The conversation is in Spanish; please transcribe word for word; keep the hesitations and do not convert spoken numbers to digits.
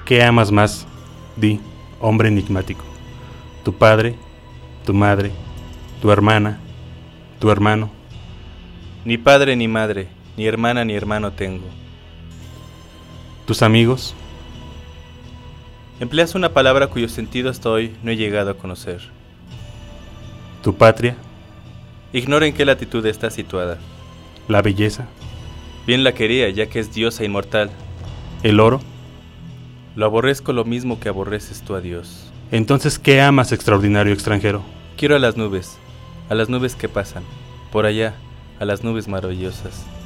¿Qué amas más? Di, hombre enigmático. ¿Tu padre, tu madre, tu hermana, tu hermano? Ni padre ni madre, ni hermana ni hermano tengo. ¿Tus amigos? Empleas una palabra cuyo sentido hasta hoy no he llegado a conocer. ¿Tu patria? Ignoro en qué latitud está situada. ¿La belleza? Bien la quería, ya que es diosa inmortal. ¿El oro? Lo aborrezco lo mismo que aborreces tú a Dios. Entonces, ¿qué amas, extraordinario extranjero? Quiero a las nubes, a las nubes que pasan, por allá, a las nubes maravillosas.